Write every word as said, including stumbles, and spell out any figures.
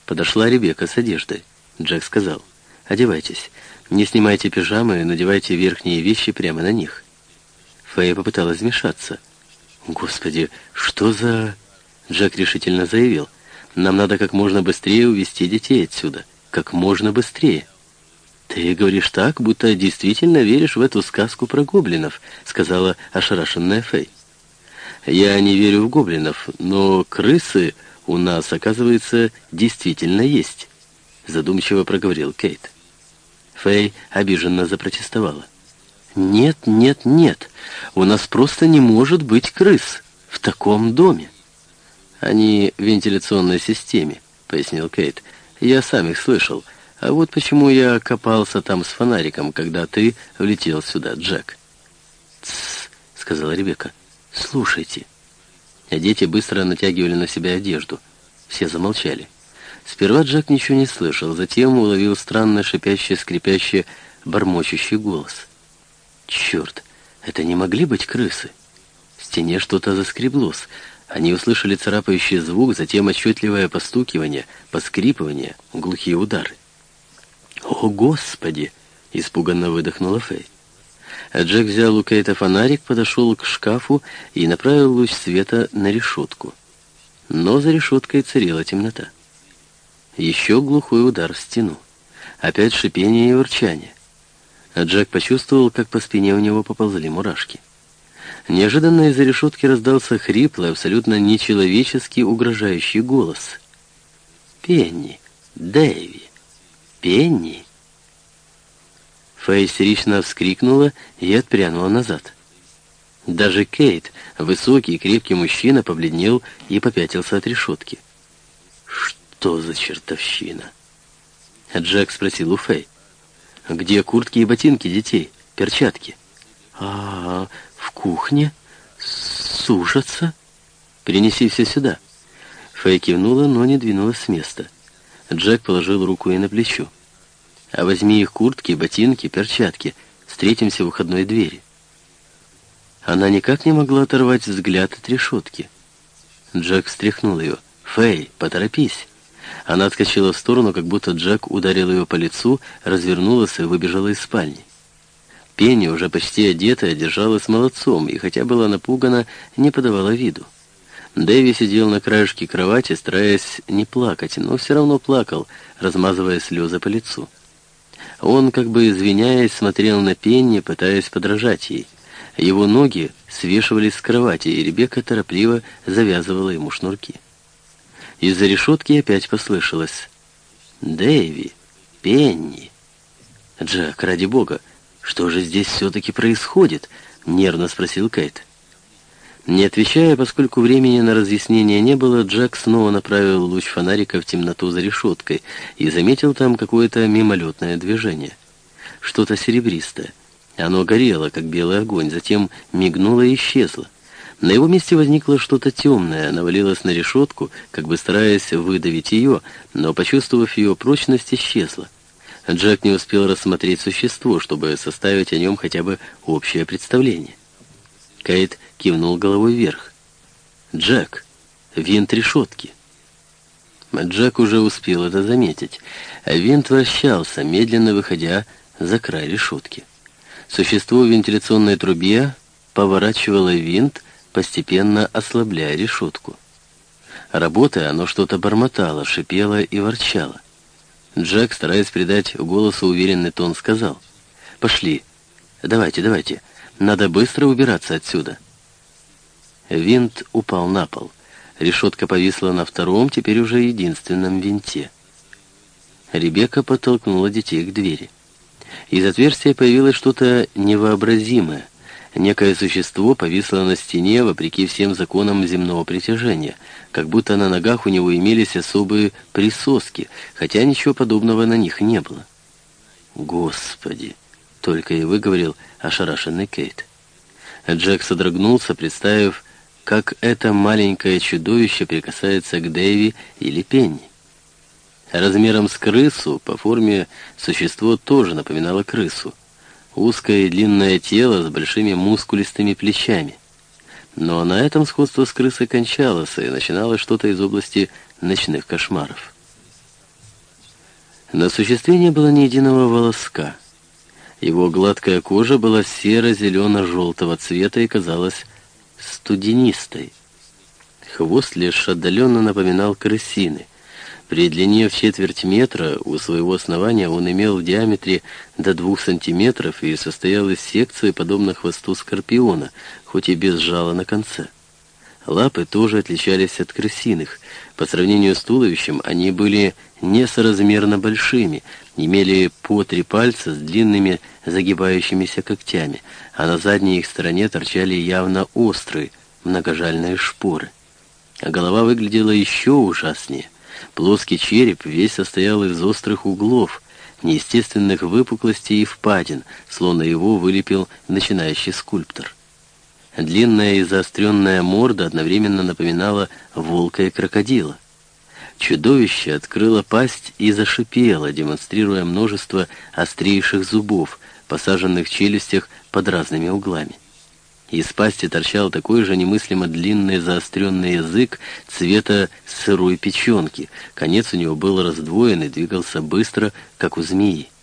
Подошла Ребекка с одеждой. Джек сказал: «Одевайтесь. Не снимайте пижамы, надевайте верхние вещи прямо на них». Фэй попыталась вмешаться. «Господи, что за...» Джек решительно заявил: «Нам надо как можно быстрее увезти детей отсюда. Как можно быстрее». «Ты говоришь так, будто действительно веришь в эту сказку про гоблинов», — сказала ошарашенная Фэй. «Я не верю в гоблинов, но крысы у нас, оказывается, действительно есть», — задумчиво проговорил Кейт. Фэй обиженно запротестовала. «Нет, нет, нет, у нас просто не может быть крыс в таком доме». «Они в вентиляционной системе», — пояснил Кейт. «Я сам их слышал. А вот почему я копался там с фонариком, когда ты влетел сюда, Джек». «Тссс», — сказала Ребекка. «Слушайте». А дети быстро натягивали на себя одежду. Все замолчали. Сперва Джек ничего не слышал, затем уловил странно шипящий, скрипящий, бормочущий голос. «Черт, это не могли быть крысы?» В стене что-то заскреблось. Они услышали царапающий звук, затем отчетливое постукивание, поскрипывание, глухие удары. «О, Господи!» — испуганно выдохнула Фэй. А Джек взял у Кейта фонарик, подошел к шкафу и направил луч света на решетку. Но за решеткой царила темнота. Еще глухой удар в стену. Опять шипение и ворчание. А Джек почувствовал, как по спине у него поползли мурашки. Неожиданно из-за решетки раздался хриплый, абсолютно нечеловеческий, угрожающий голос. «Пенни! Дэви! Пенни!» Фэй истерично вскрикнула и отпрянула назад. Даже Кейт, высокий и крепкий мужчина, побледнел и попятился от решетки. «Что за чертовщина?» Джек спросил у Фэй. «Где куртки и ботинки детей? Перчатки?» «А, в кухне? Сушатся? Принеси все сюда». Фэй кивнула, но не двинулась с места. Джек положил руку ей на плечо. «А возьми их куртки, ботинки, перчатки. Встретимся у входной двери». Она никак не могла оторвать взгляд от решетки. Джек встряхнул ее. «Фэй, поторопись». Она отскочила в сторону, как будто Джек ударил ее по лицу, развернулась и выбежала из спальни. Пенни, уже почти одетая, держалась молодцом и, хотя была напугана, не подавала виду. Дэви сидел на краешке кровати, стараясь не плакать, но все равно плакал, размазывая слезы по лицу. Он, как бы извиняясь, смотрел на Пенни, пытаясь подражать ей. Его ноги свешивались с кровати, и Ребекка торопливо завязывала ему шнурки. Из-за решетки опять послышалось: «Дэви! Пенни!» «Джек, ради бога, что же здесь все-таки происходит?» — нервно спросил Кейт. Не отвечая, поскольку времени на разъяснение не было, Джек снова направил луч фонарика в темноту за решеткой и заметил там какое-то мимолетное движение. Что-то серебристое. Оно горело, как белый огонь, затем мигнуло и исчезло. На его месте возникло что-то темное, навалилось на решетку, как бы стараясь выдавить ее, но, почувствовав ее прочность, исчезло. Джек не успел рассмотреть существо, чтобы составить о нем хотя бы общее представление. Кейт кивнул головой вверх. «Джек, винт решетки». Джек уже успел это заметить. Винт вращался, медленно выходя за край решетки. Существо в вентиляционной трубе поворачивало винт, постепенно ослабляя решетку. Работая, оно что-то бормотало, шипело и ворчало. Джек, стараясь придать голосу уверенный тон, сказал: «Пошли. Давайте, давайте. Надо быстро убираться отсюда». Винт упал на пол. Решетка повисла на втором, теперь уже единственном винте. Ребекка подтолкнула детей к двери. Из отверстия появилось что-то невообразимое. Некое существо повисло на стене, вопреки всем законам земного притяжения, как будто на ногах у него имелись особые присоски, хотя ничего подобного на них не было. «Господи!» — только и выговорил ошарашенный Кейт. Джек содрогнулся, представив, как это маленькое чудовище прикасается к Дэви или Пенни. Размером с крысу, по форме существо тоже напоминало крысу. Узкое и длинное тело с большими мускулистыми плечами. Но на этом сходство с крысой кончалось, и начиналось что-то из области ночных кошмаров. На существе не было ни единого волоска. Его гладкая кожа была серо-зелено-желтого цвета и казалась студенистой. Хвост лишь отдаленно напоминал крысиный. При длине в четверть метра у своего основания он имел в диаметре до двух сантиметров и состоял из секций, подобно хвосту скорпиона, хоть и без жала на конце. Лапы тоже отличались от крысиных. По сравнению с туловищем они были несоразмерно большими, имели по три пальца с длинными загибающимися когтями, а на задней их стороне торчали явно острые, многожальные шпоры. А голова выглядела еще ужаснее. Плоский череп весь состоял из острых углов, неестественных выпуклостей и впадин, словно его вылепил начинающий скульптор. Длинная и заостренная морда одновременно напоминала волка и крокодила. Чудовище открыло пасть и зашипело, демонстрируя множество острейших зубов, посаженных в челюстях под разными углами. Из пасти торчал такой же немыслимо длинный заостренный язык цвета сырой печенки. Конец у него был раздвоен и двигался быстро, как у змеи.